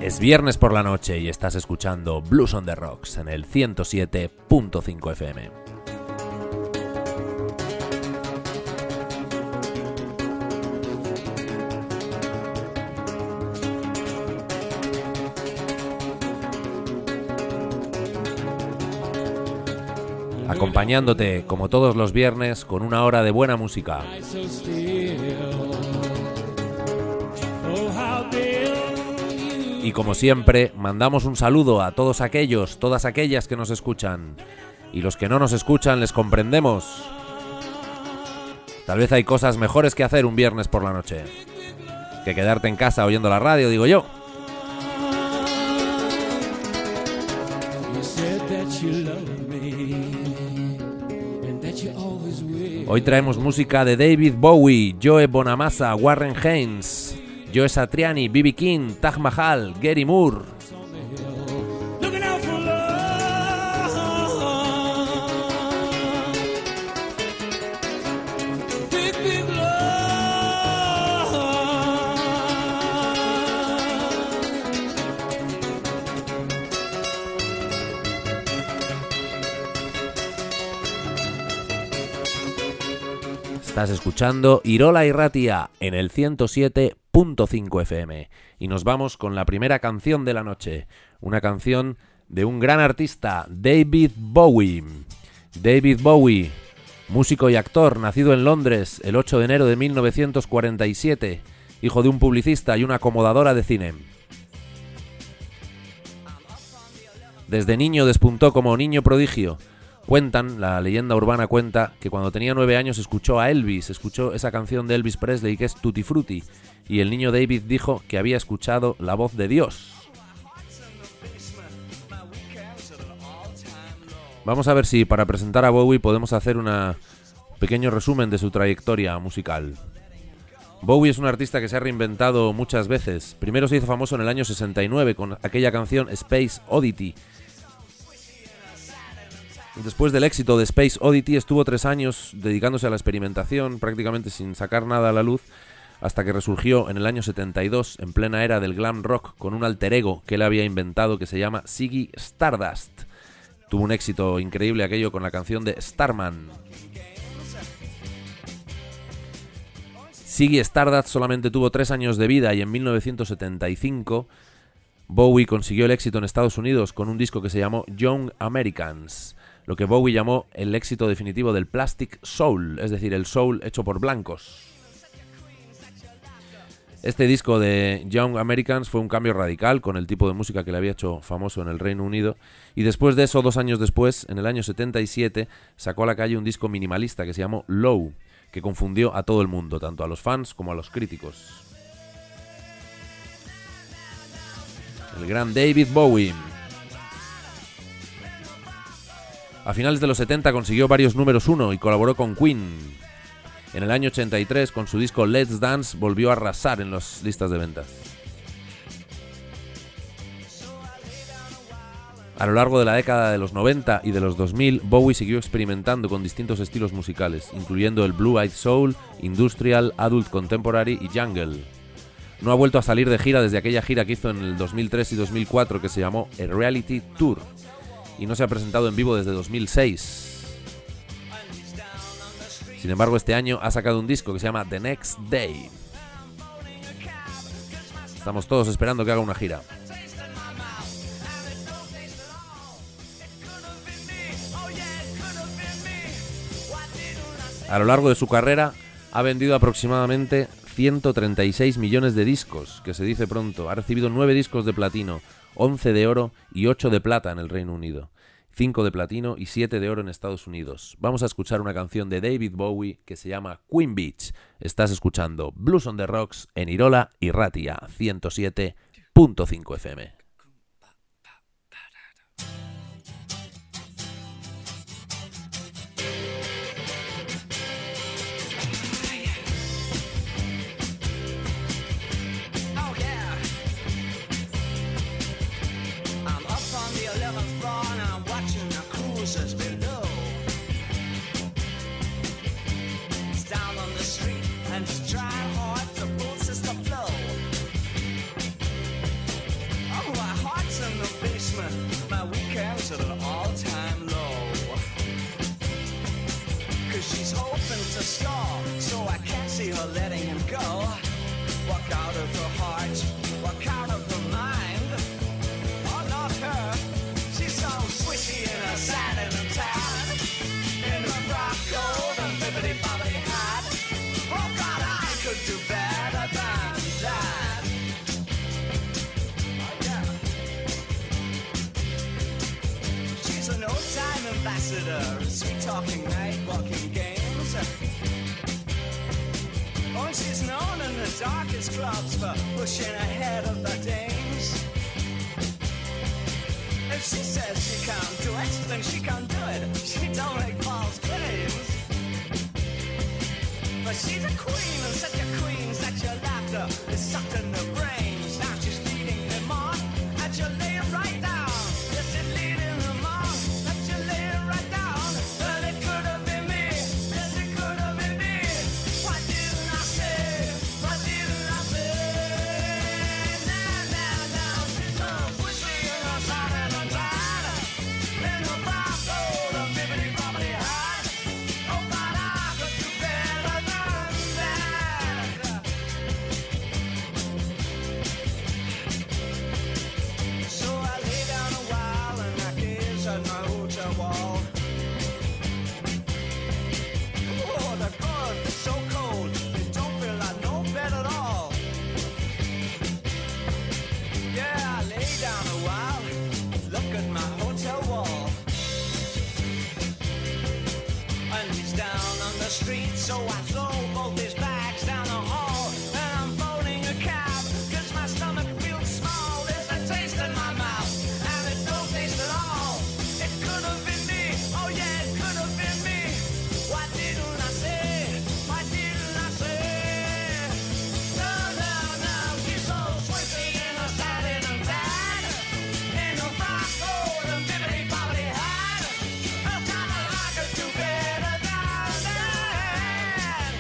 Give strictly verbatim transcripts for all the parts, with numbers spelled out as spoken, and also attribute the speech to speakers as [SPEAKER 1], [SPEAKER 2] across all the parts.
[SPEAKER 1] Es viernes por la noche y estás escuchando Blues on the Rocks en el ciento siete punto cinco F M. Acompañándote, como todos los viernes, con una hora de buena música. Y como siempre, mandamos un saludo a todos aquellos, todas aquellas que nos escuchan. Y los que no nos escuchan, les comprendemos. Tal vez hay cosas mejores que hacer un viernes por la noche que quedarte en casa oyendo la radio, digo yo. Hoy traemos música de David Bowie, Joe Bonamassa, Warren Haynes, Joe Satriani, B B King, Taj Mahal, Gary Moore. Estás escuchando Irola y Ratia en el ciento siete punto cinco F M y nos vamos con la primera canción de la noche, una canción de un gran artista, David Bowie. David Bowie, músico y actor, nacido en Londres el ocho de enero de mil novecientos cuarenta y siete, hijo de un publicista y una acomodadora de cine. Desde niño despuntó como niño prodigio. Cuentan, la leyenda urbana cuenta, que cuando tenía nueve años escuchó a Elvis, escuchó esa canción de Elvis Presley que es Tutti Frutti, y el niño David dijo que había escuchado la voz de Dios. Vamos a ver si para presentar a Bowie podemos hacer un pequeño resumen de su trayectoria musical. Bowie es un artista que se ha reinventado muchas veces. Primero se hizo famoso en el año sesenta y nueve con aquella canción Space Oddity. Después del éxito de Space Oddity estuvo tres años dedicándose a la experimentación, prácticamente sin sacar nada a la luz, hasta que resurgió en el año setenta y dos, en plena era del glam rock, con un alter ego que él había inventado que se llama Ziggy Stardust. Tuvo un éxito increíble aquello con la canción de Starman. Ziggy Stardust solamente tuvo tres años de vida y en mil novecientos setenta y cinco Bowie consiguió el éxito en Estados Unidos con un disco que se llamó Young Americans, lo que Bowie llamó el éxito definitivo del Plastic Soul, es decir, el soul hecho por blancos. Este disco de Young Americans fue un cambio radical con el tipo de música que le había hecho famoso en el Reino Unido, y después de eso, dos años después, en el año setenta y siete, sacó a la calle un disco minimalista que se llamó Low, que confundió a todo el mundo, tanto a los fans como a los críticos. El gran David Bowie. A finales de los setenta consiguió varios números uno y colaboró con Queen. En el año ochenta y tres, con su disco Let's Dance, volvió a arrasar en las listas de ventas. A lo largo de la década de los noventa y de los dos mil, Bowie siguió experimentando con distintos estilos musicales, incluyendo el Blue-Eyed Soul, Industrial, Adult Contemporary y Jungle. No ha vuelto a salir de gira desde aquella gira que hizo en el dos mil tres y dos mil cuatro que se llamó A Reality Tour, y no se ha presentado en vivo desde dos mil seis. Sin embargo, este año ha sacado un disco que se llama The Next Day. Estamos todos esperando que haga una gira. A lo largo de su carrera ha vendido aproximadamente ciento treinta y seis millones de discos, que se dice pronto. Ha recibido nueve discos de platino, once de oro y ocho de plata en el Reino Unido, cinco de platino y siete de oro en Estados Unidos. Vamos a escuchar una canción de David Bowie que se llama Queen Beach. Estás escuchando Blues on the Rocks en Irola y Ratia, ciento siete punto cinco F M.
[SPEAKER 2] Trying hard to pull system flow. never letting him go. Walk out of her heart, walk out of her mind. Oh, not her. She's so swishy in her satin and tan, in her frock coat and bibbity bobbity hat. Oh God, I could do better than that. Oh yeah. She's an old-time ambassador, sweet talking night, walking games. Oh, and she's known in the darkest clubs for pushing ahead of the dames. If she says she can't do it, then she can't do it. She don't make false claims. But she's a queen, and such a queen, such a laughter is sucked in the brains. Now she's leading him on, and she'll lay him right down. Yes, she's leading him on, and she'll lay him right down. Well, it could have been me, yes, it could have been me. What didn't I say? What didn't I say? Now, now, now, she's so swishy in her satin and tan, in her frock coat and bibbity bobbity hat. Oh God, I could do better than that. So I lay down a while and I gaze at my hotel wall. Oh, the good, it's so cold, it don't feel like no bed at all. Yeah, I lay down a while, look at my hotel wall. And he's down on the street, so I throw both his bags down the hall. And I'm phoning a cab, cause my stomach feels small. There's a taste in my mouth, and it don't taste at all. It could have been me, oh yeah, it could have been me. Why didn't I say, why didn't I say? No, no, no, she's so swishy in her satin and tan, in her frock coat and bibbity bobbity hat. Oh God, I could do better than that.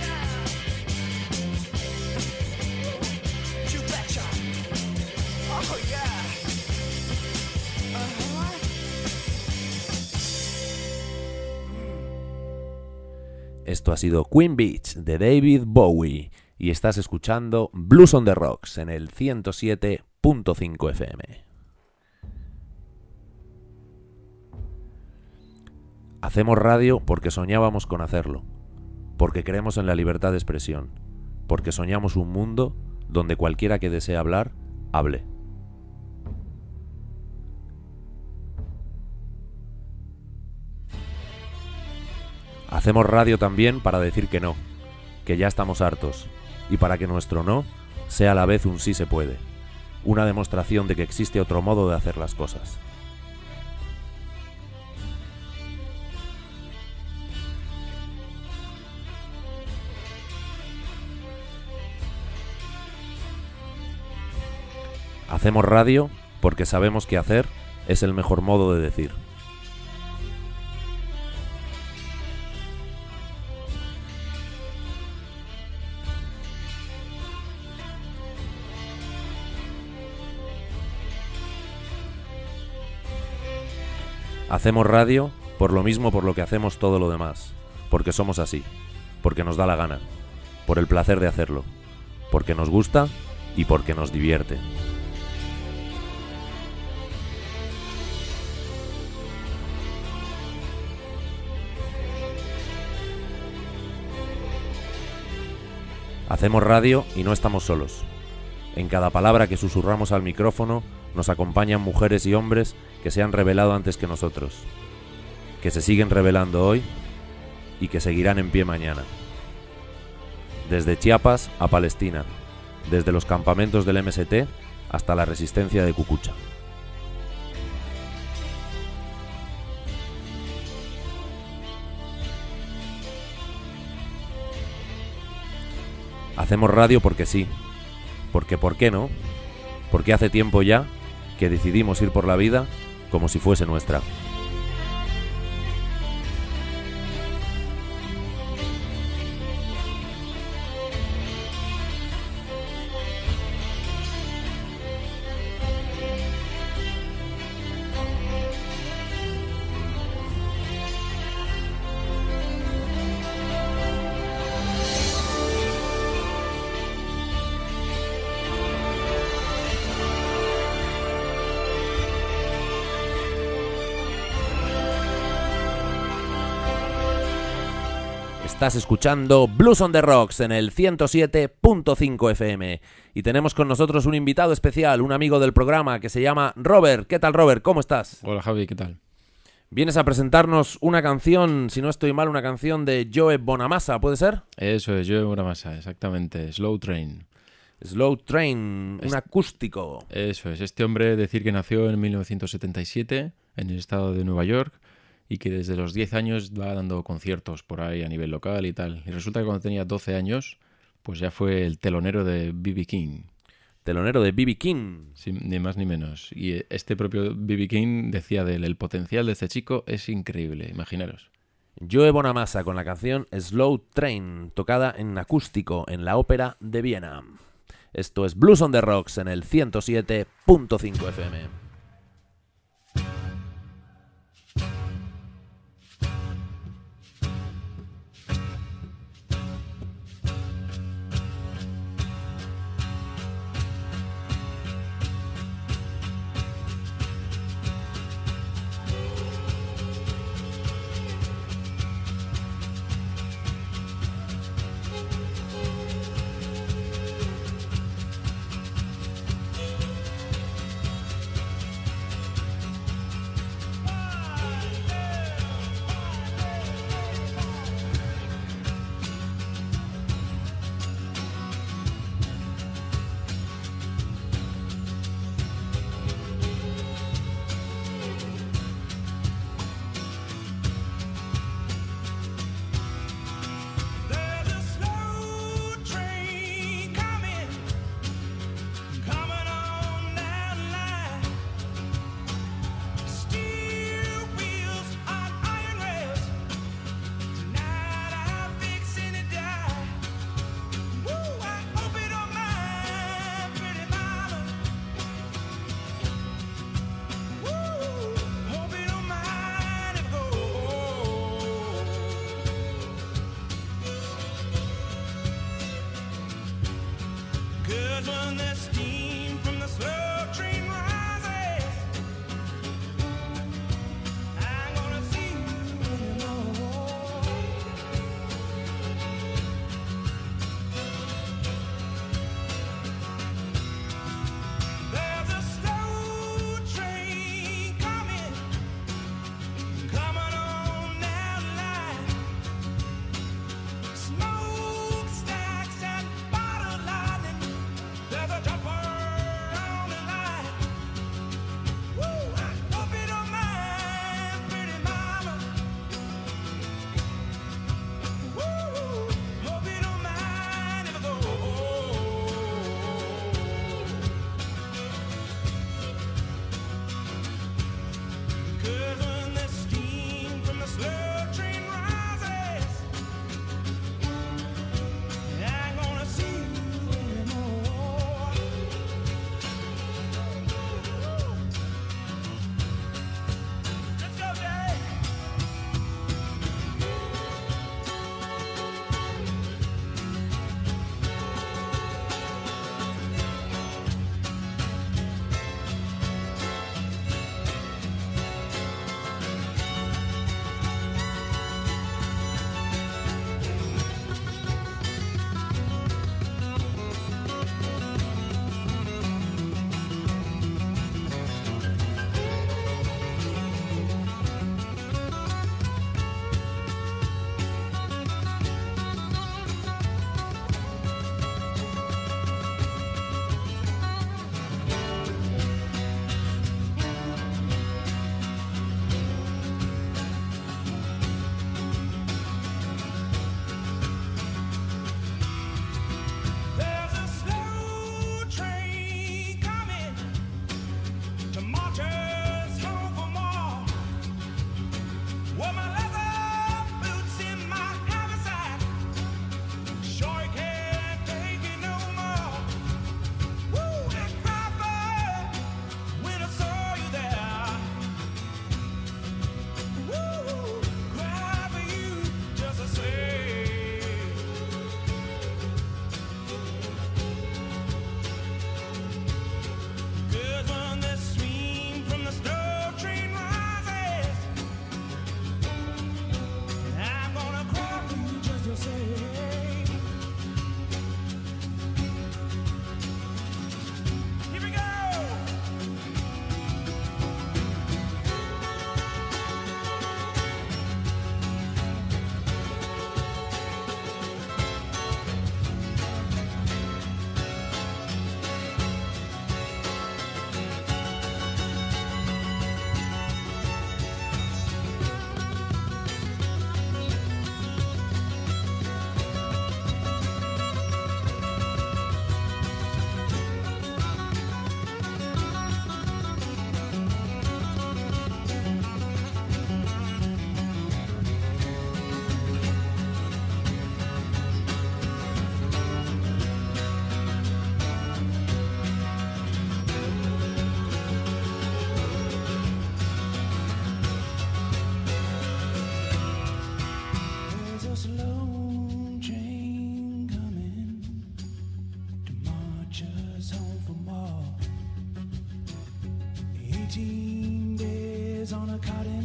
[SPEAKER 2] You betcha. Oh yeah. Uh-huh.
[SPEAKER 1] Esto ha sido Queen Beach de David Bowie y estás escuchando Blues on the Rocks en el ciento siete punto cinco F M. Hacemos radio porque soñábamos con hacerlo, porque creemos en la libertad de expresión, porque soñamos un mundo donde cualquiera que desee hablar, hable. Hacemos radio también para decir que no, que ya estamos hartos, y para que nuestro no sea a la vez un sí se puede, una demostración de que existe otro modo de hacer las cosas. Hacemos radio porque sabemos que hacer es el mejor modo de decir. Hacemos radio por lo mismo por lo que hacemos todo lo demás, porque somos así, porque nos da la gana, por el placer de hacerlo, porque nos gusta y porque nos divierte. Hacemos radio y no estamos solos. En cada palabra que susurramos al micrófono nos acompañan mujeres y hombres que se han revelado antes que nosotros, que se siguen revelando hoy y que seguirán en pie mañana. Desde Chiapas a Palestina, desde los campamentos del M S T hasta la resistencia de Cucucha. Hacemos radio porque sí, porque ¿por qué no? Porque hace tiempo ya que decidimos ir por la vida como si fuese nuestra. Estás escuchando Blues on the Rocks en el ciento siete punto cinco F M. Y tenemos con nosotros un invitado especial, un amigo del programa que se llama Robert. ¿Qué tal, Robert? ¿Cómo estás?
[SPEAKER 3] Hola, Javi, ¿qué tal?
[SPEAKER 1] Vienes a presentarnos una canción, si no estoy mal, una canción de Joe Bonamassa, ¿puede ser?
[SPEAKER 3] Eso es, Joe Bonamassa, exactamente, Slow Train.
[SPEAKER 1] Slow Train, un
[SPEAKER 3] Es-
[SPEAKER 1] acústico.
[SPEAKER 3] Eso es, este hombre decir que nació en mil novecientos setenta y siete en el estado de Nueva York y que desde los diez años va dando conciertos por ahí a nivel local y tal. Y resulta que cuando tenía doce años, pues ya fue el telonero de B B King,
[SPEAKER 1] Telonero de B B King.
[SPEAKER 3] sin- ni más ni menos. Y eh, este propio B B King decía de él, el potencial de este chico es increíble, imaginaros.
[SPEAKER 1] Joe Bonamassa con la canción Slow Train, tocada en acústico en la Ópera de Viena. Esto es Blues on the Rocks en el ciento siete punto cinco F M.
[SPEAKER 2] There's a slow train coming, coming on down the line. Steel wheels on iron rails. Tonight I'm fixing to die. Woo, I hope you don't mind, pretty mama. Woo, hope you don't mind if I go. 'Cause when the steam from the slow train rises, I'm gonna see you alone. There's a slow train coming, coming on down the line. Smokestacks and bottle lightning. There's a jumper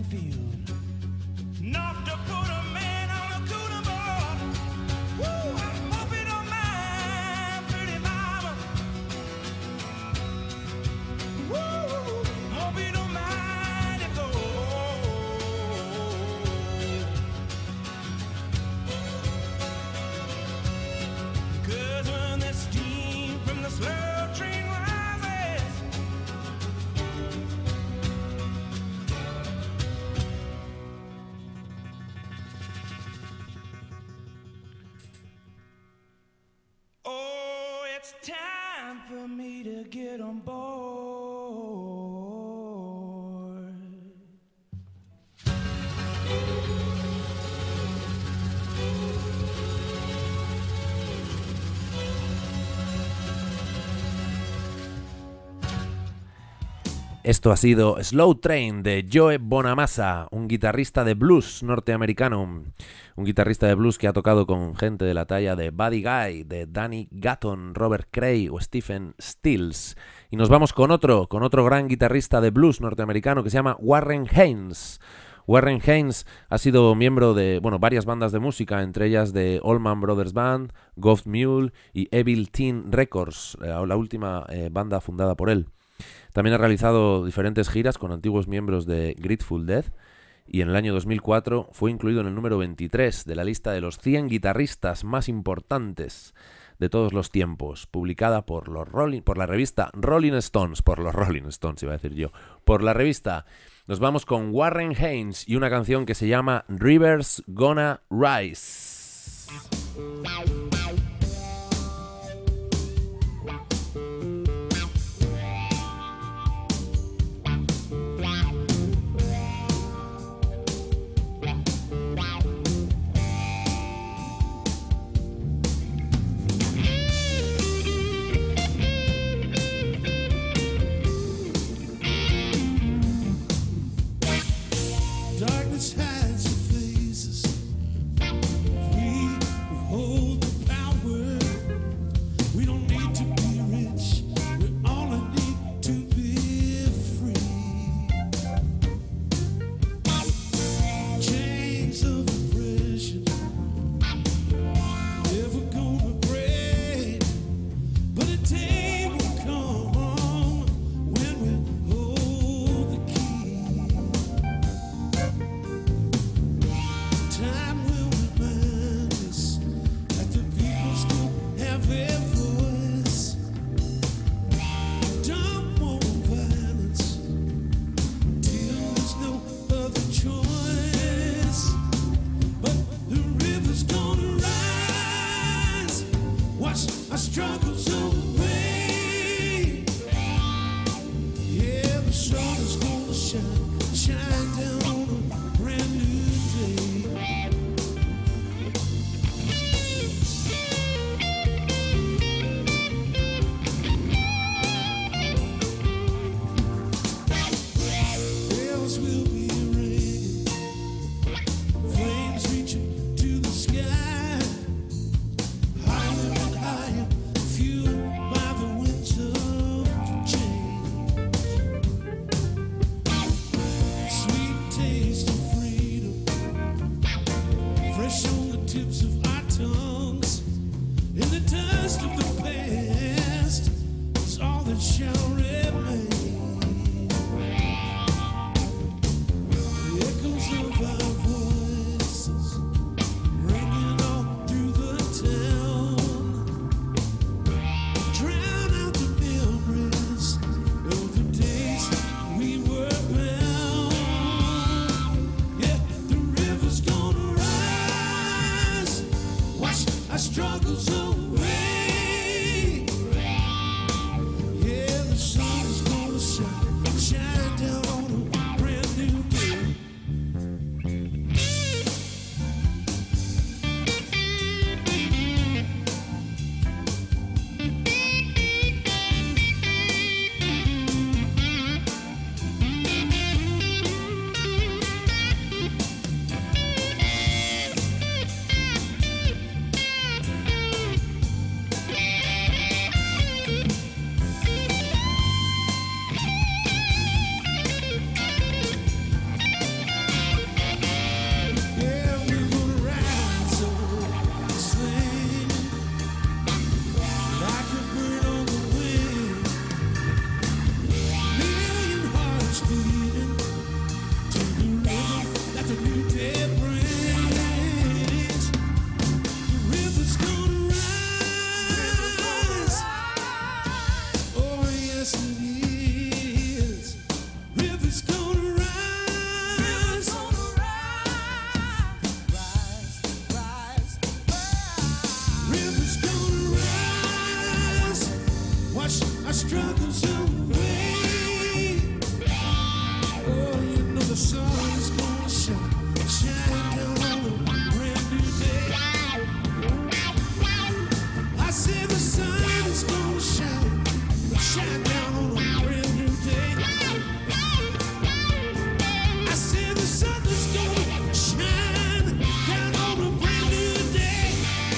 [SPEAKER 2] field. Enough to put a man on a cooler board. Woo, I hope you don't mind, pretty mama. Woo, hope you don't mind it though. 'Cause when the steam from the slow train rises, oh, it's time for me to get on board.
[SPEAKER 1] Esto ha sido Slow Train de Joe Bonamassa, un guitarrista de blues norteamericano, un guitarrista de blues que ha tocado con gente de la talla de Buddy Guy, de Danny Gatton, Robert Cray o Stephen Stills. Y nos vamos con otro, con otro gran guitarrista de blues norteamericano que se llama Warren Haynes. Warren Haynes ha sido miembro de, bueno, varias bandas de música, entre ellas de Allman Brothers Band, Ghost Mule y Evil Teen Records, la última eh, banda fundada por él. También ha realizado diferentes giras con antiguos miembros de Grateful Dead y en el año dos mil cuatro fue incluido en el número veintitrés de la lista de los cien guitarristas más importantes de todos los tiempos, publicada por los Rolling, por la revista Rolling Stones, por los Rolling Stones iba a decir yo, por la revista. Nos vamos con Warren Haynes y una canción que se llama Rivers Gonna Rise.
[SPEAKER 4] Darkness hides your faces. We hold the power. We don't need to be rich. We only need to be free. Chains of oppression never gonna break, but a day will come when we hold the key. Time will remind us that the people still have their voice. Don't want violence till there's no other choice. But the river's gonna rise. Watch our struggles away. Yeah, the sun is gonna shine, shine down on a brand new day. Bells will be ringing, flames reaching to the sky, higher and higher, fueled by the winds of change. Sweet taste of freedom, fresh on the tips of our tongues, in the dust of the past is all that shall remain. The echoes of our voices ringing all through the town, drown out the memories of the days we were bound. Yeah, the river's gonna rise. Watch our struggles away. Yeah, the sun is gonna shine, shine down on a brand new day. is gonna rise. Watch our struggles away. Oh, you know the sun is gonna shine, shine down on a brand new day. I said the sun is gonna shine, shine down on a brand new day. I said the sun is gonna shine down on a brand new day.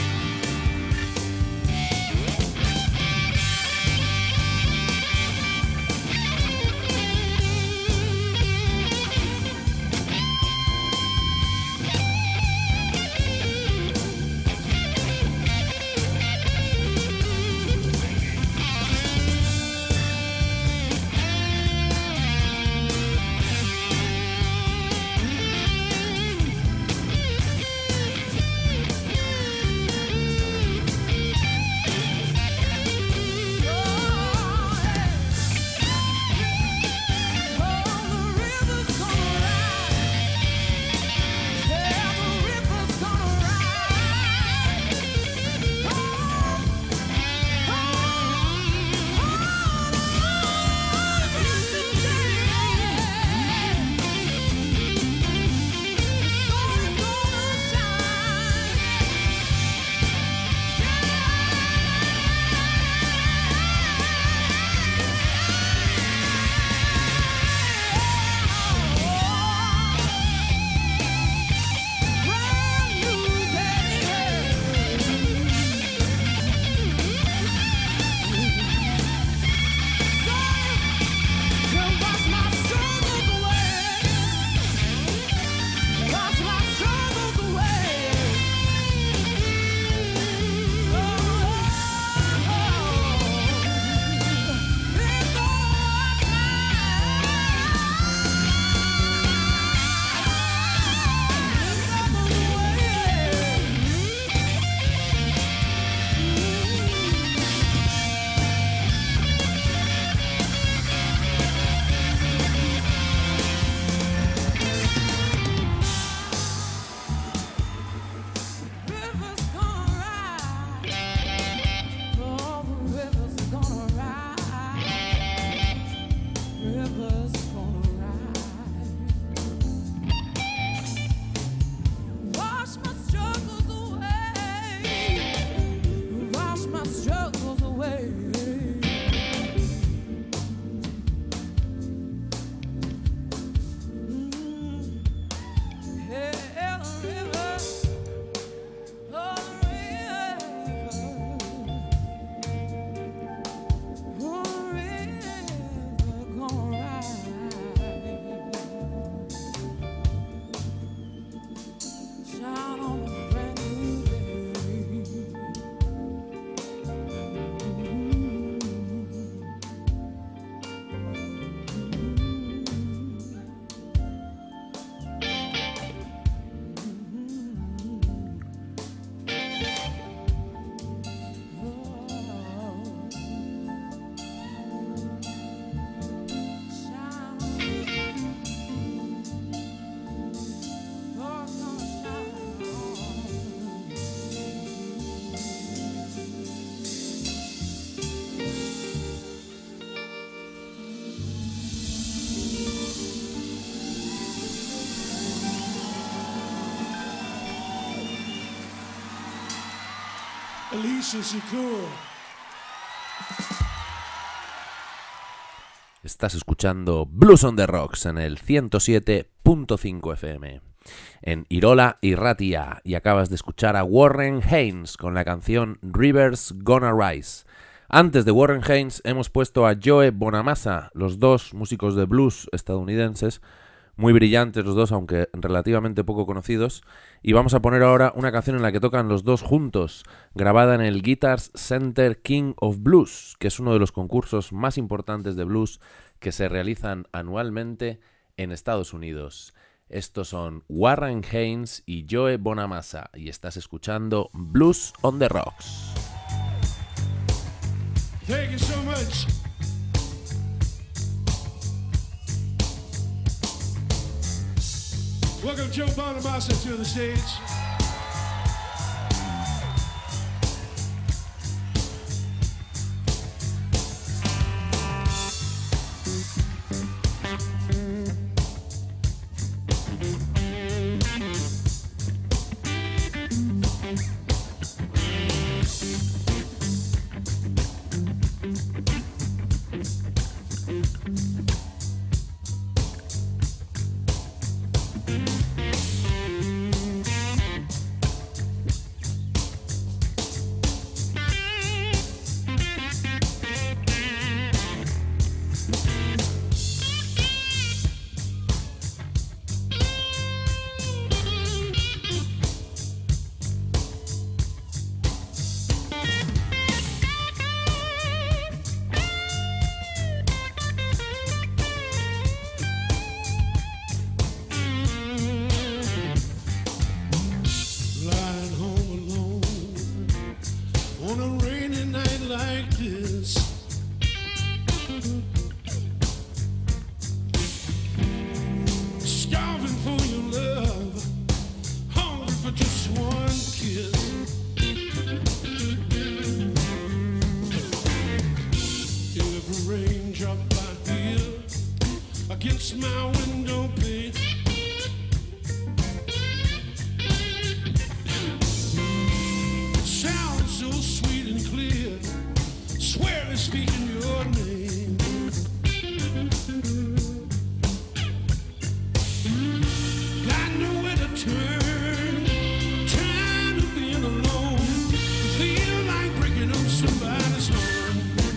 [SPEAKER 4] Alicia Shakur.
[SPEAKER 1] Estás escuchando Blues on the Rocks en el ciento siete punto cinco F M en Irola y Ratia, y acabas de escuchar a Warren Haynes con la canción Rivers Gonna Rise. Antes de Warren Haynes hemos puesto a Joe Bonamassa, los dos músicos de blues estadounidenses, muy brillantes los dos, aunque relativamente poco conocidos, y vamos a poner ahora una canción en la que tocan los dos juntos, grabada en el Guitars Center King of Blues, que es uno de los concursos más importantes de blues que se realizan anualmente en Estados Unidos. Estos son Warren Haynes y Joe Bonamassa, y estás escuchando Blues on the Rocks.
[SPEAKER 4] Thank you so much. Welcome Joe Bonamassa to the stage. on a rainy night like this. Starving for your love, hungry for just one kiss. Every raindrop I hear against my window pane, sounds so sweet and clear, swear it's speaking your name. Got nowhere to turn, tired of being alone, feel like breaking up somebody's home.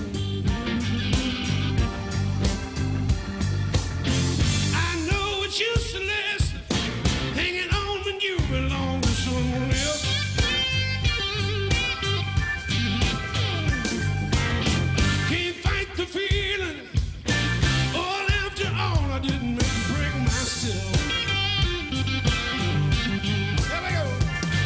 [SPEAKER 4] I know it's useless hanging on when you belong to someone else. Can't fight the feeling. All after all, I didn't make it break myself. There we go.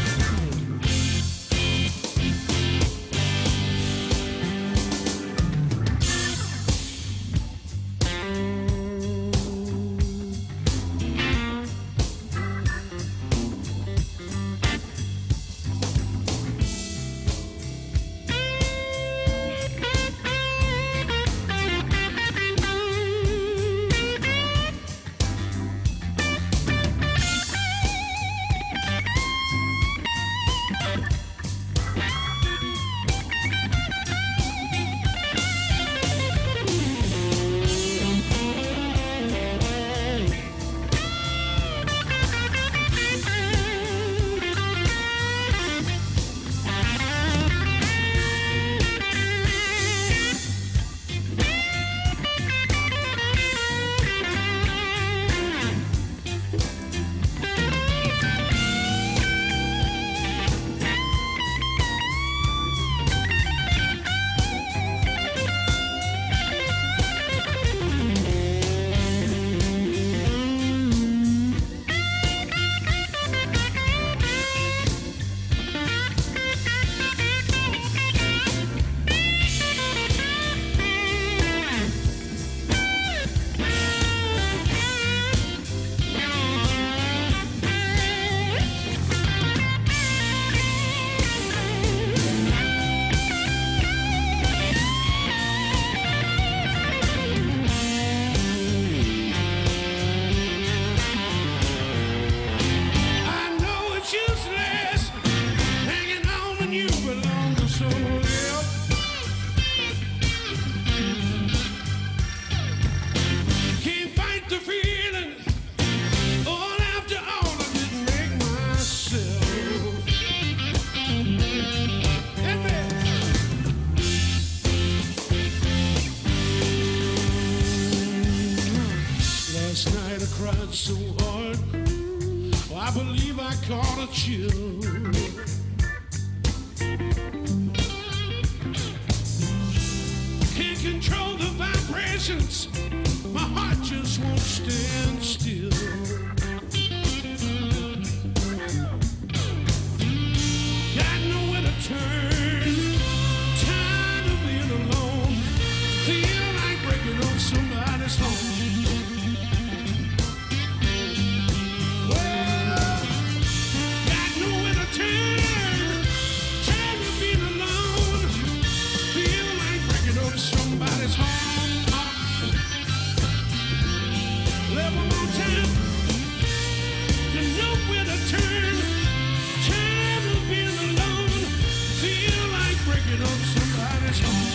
[SPEAKER 4] I know it's useless hanging on when you belong to someone else. Can't fight the feeling. All after all, I didn't make myself. Amen. Last night I cried so hard, well, I believe I caught a chill. Can't control the vibrations, my heart just won't stand still. Got nowhere to turn, tired of being alone, feel like breaking up somebody's home. Well, got nowhere to turn, tired of being alone, feel like breaking up somebody's home. Live one more time, to nowhere to turn, tired of being alone, feel like breaking up somebody's home.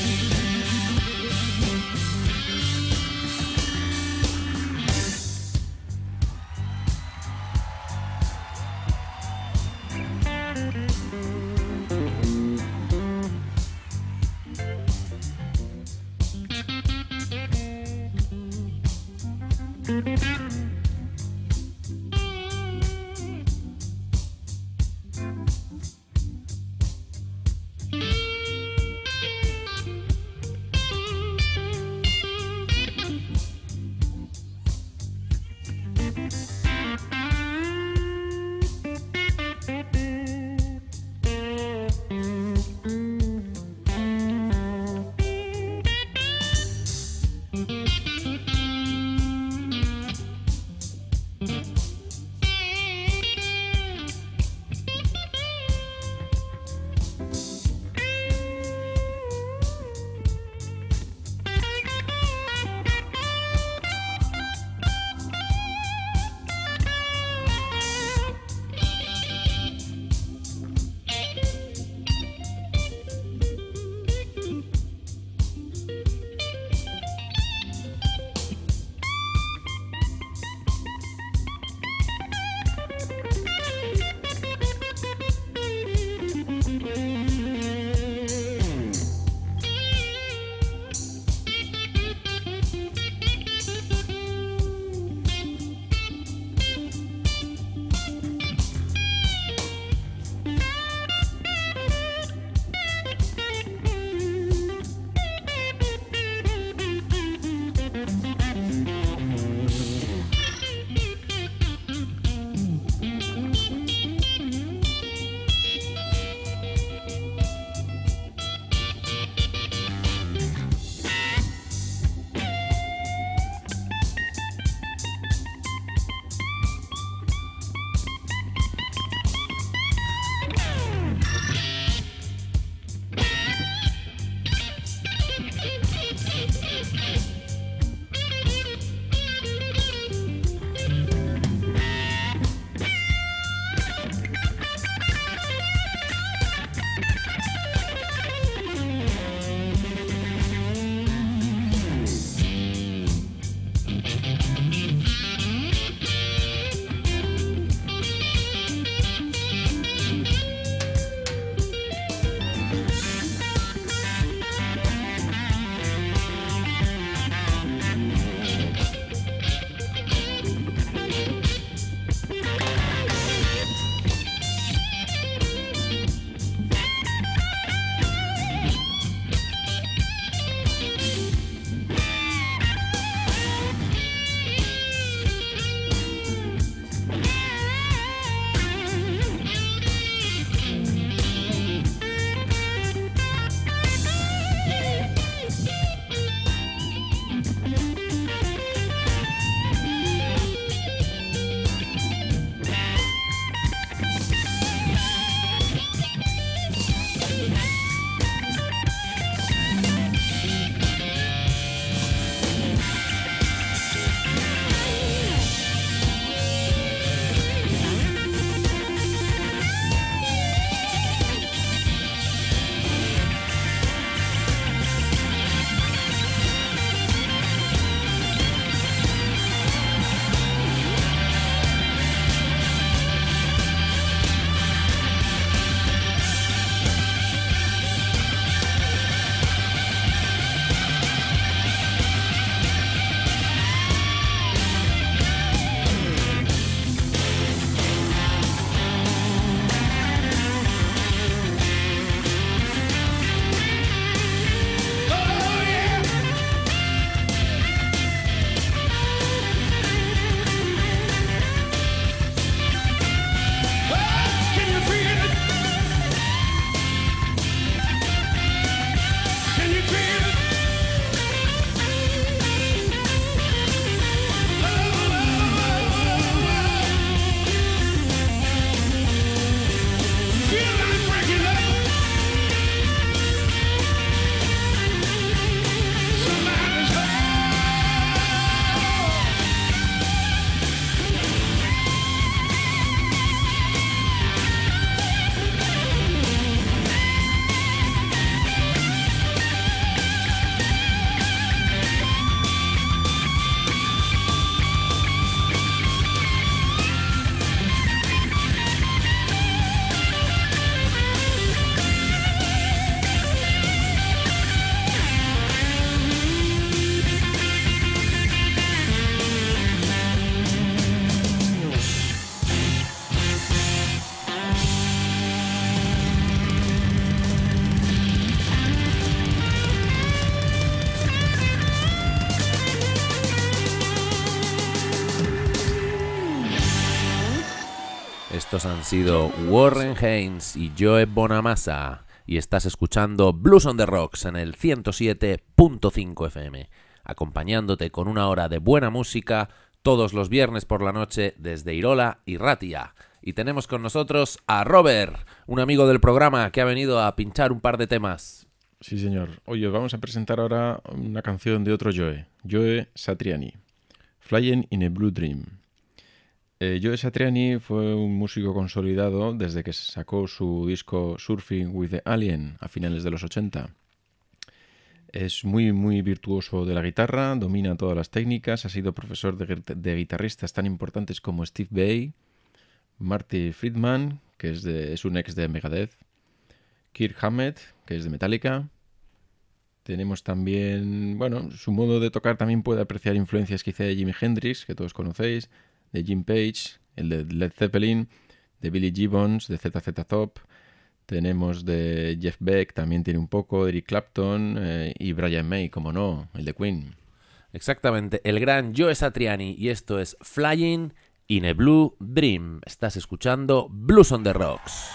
[SPEAKER 1] Estos han sido Warren Haynes y Joe Bonamassa. Y estás escuchando Blues on the Rocks en el ciento siete punto cinco F M, acompañándote con una hora de buena música todos los viernes por la noche desde Irola y Ratia. Y tenemos con nosotros a Robert, un amigo del programa que ha venido a pinchar un par de temas.
[SPEAKER 3] Sí, señor. Oye, vamos a presentar ahora una canción de otro Joe, Joe Satriani, Flying in a Blue Dream. Eh, Joe Satriani fue un músico consolidado desde que sacó su disco Surfing with the Alien a finales de los ochenta. Es muy, muy virtuoso de la guitarra, domina todas las técnicas, ha sido profesor de, de guitarristas tan importantes como Steve Vai, Marty Friedman, que es, de, es un ex de Megadeth, Kirk Hammett, que es de Metallica. Tenemos también, bueno, su modo de tocar también puede apreciar influencias quizá de Jimi Hendrix, que todos conocéis, de Jim Page, el de Led Zeppelin, de Billy Gibbons, de Z Z Top. Tenemos de Jeff Beck, también tiene un poco, Eric Clapton eh, y Brian May, como no, el de Queen.
[SPEAKER 1] Exactamente, el gran Joe Satriani, y esto es Flying in a Blue Dream. Estás escuchando Blues on the Rocks.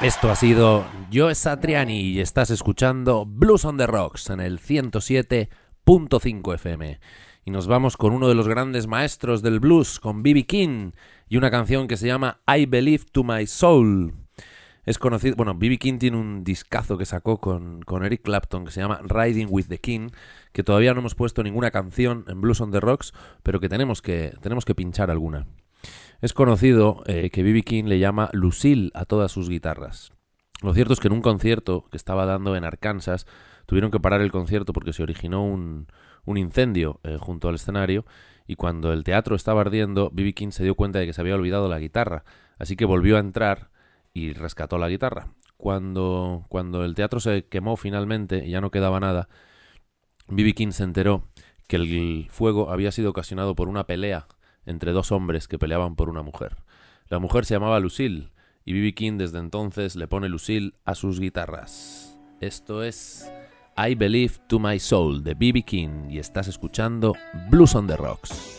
[SPEAKER 1] Esto ha sido Joe Satriani y estás escuchando Blues on the Rocks en el ciento siete punto cinco F M. Y nos vamos con uno de los grandes maestros del blues, con B B King, y una canción que se llama I Believe to My Soul. Es conocido, bueno, B B King tiene un discazo que sacó con, con Eric Clapton que se llama Riding with the King, que todavía no hemos puesto ninguna canción en Blues on the Rocks, pero que tenemos que, tenemos que pinchar alguna. Es conocido eh, que B B King le llama Lucille a todas sus guitarras. Lo cierto es que en un concierto que estaba dando en Arkansas tuvieron que parar el concierto porque se originó un, un incendio eh, junto al escenario, y cuando el teatro estaba ardiendo, B B King se dio cuenta de que se había olvidado la guitarra, así que volvió a entrar y rescató la guitarra. Cuando, cuando el teatro se quemó finalmente y ya no quedaba nada, B B King se enteró que el fuego había sido ocasionado por una pelea entre dos hombres que peleaban por una mujer. La mujer se llamaba Lucille, y B B King desde entonces le pone Lucille a sus guitarras. Esto es I Believe to My Soul de B B King, y estás escuchando Blues on the Rocks.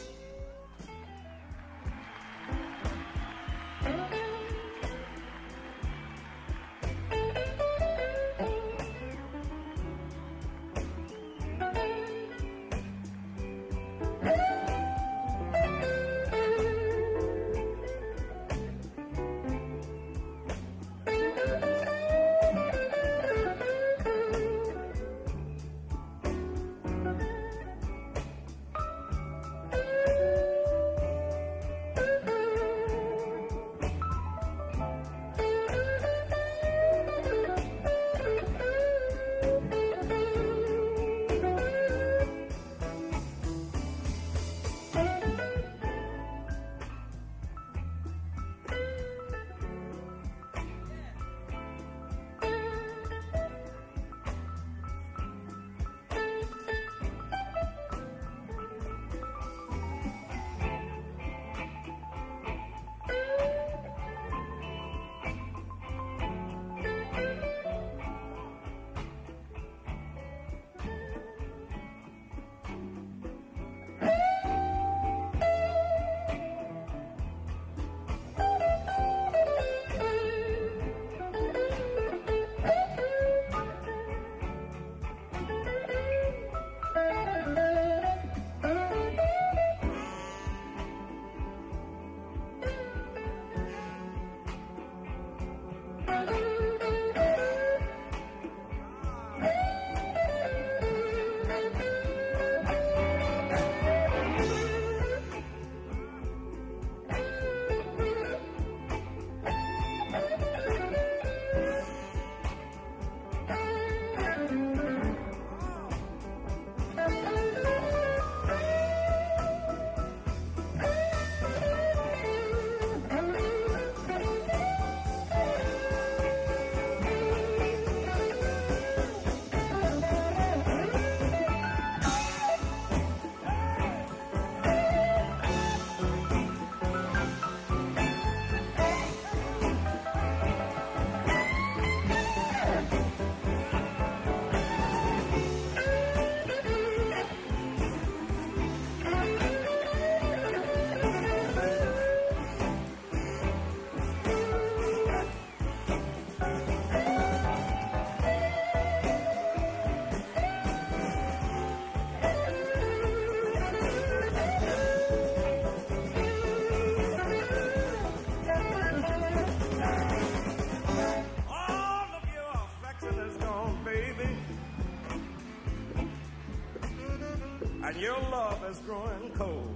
[SPEAKER 2] And your love is growing cold.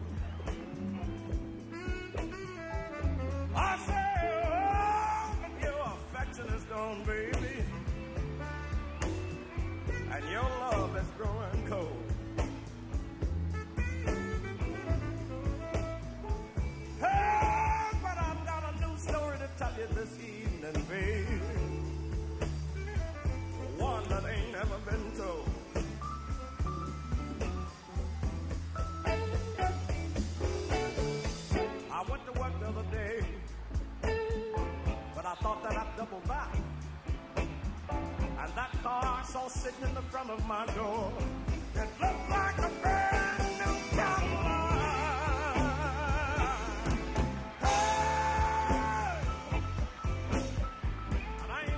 [SPEAKER 2] I say, oh, your affection is gone, baby. And your love is growing cold. Hey, but I've got a new story to tell you this evening, baby. One that ain't never been told. I went to work the other day, but I thought that I'd double back. And that car I saw sitting in the front of my door, it looked like a brand new Cadillac. Hey! And I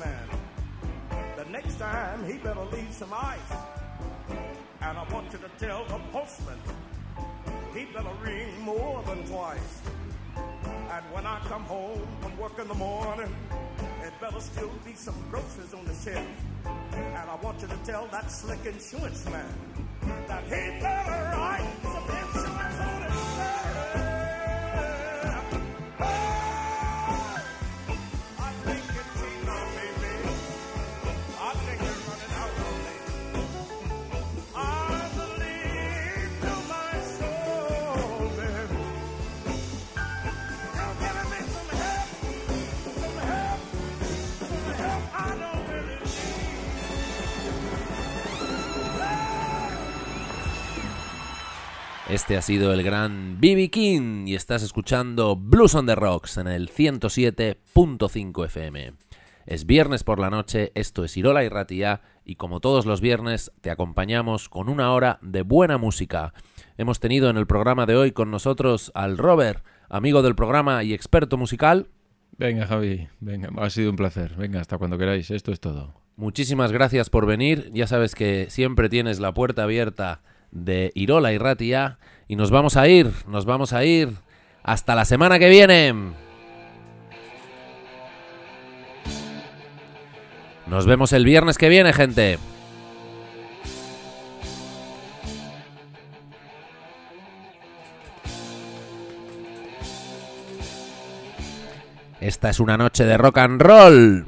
[SPEAKER 5] man. The next time he better leave some ice. And I want you to tell the postman he better ring more than twice. And when I come home from work in the morning, it better still be some groceries on the shelf. And I want you to tell that slick insurance man that he better write some insurance on his shelf. Oh, I think you're cheating on me, baby. I think you're running out on me. I believe to my soul, baby. You're giving me some help, some help, some help I don't really need.
[SPEAKER 1] Este ha sido el gran B B King y estás escuchando Blues on the Rocks en el ciento siete punto cinco F M. Es viernes por la noche, esto es Irola y Ratia y como todos los viernes te acompañamos con una hora de buena música. Hemos tenido en el programa de hoy con nosotros al Robert, amigo del programa y experto musical.
[SPEAKER 3] Venga, Javi, venga, ha sido un placer. Venga, hasta cuando queráis, esto es todo.
[SPEAKER 1] Muchísimas gracias por venir, ya sabes que siempre tienes la puerta abierta de Irola y Ratia y nos vamos a ir, nos vamos a ir hasta la semana que viene. Nos vemos el viernes que viene, gente. Esta es una noche de rock and roll.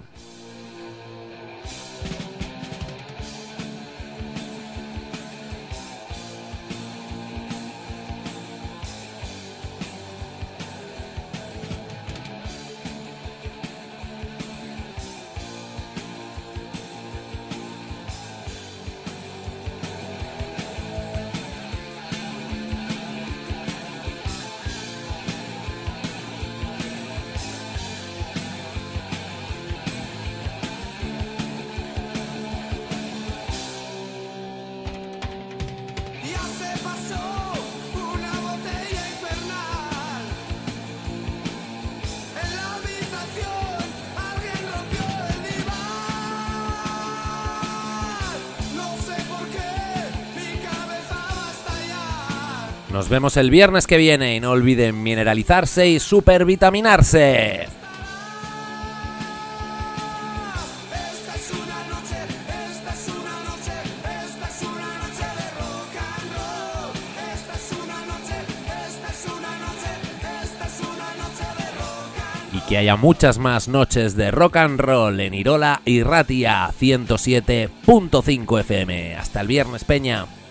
[SPEAKER 2] Ya se pasó una botella infernal. En la habitación alguien rompió el diván. No sé por qué mi cabeza va a estallar.
[SPEAKER 1] Nos vemos el viernes que viene y no olviden mineralizarse y supervitaminarse.
[SPEAKER 2] Esta es una noche, esta es una noche, esta es una noche de rock and roll. Esta es una noche, esta es una noche, esta es una noche de rock and
[SPEAKER 1] Y que haya muchas más noches de rock and roll en Irola y Ratia ciento siete punto cinco F M. Hasta el viernes, peña.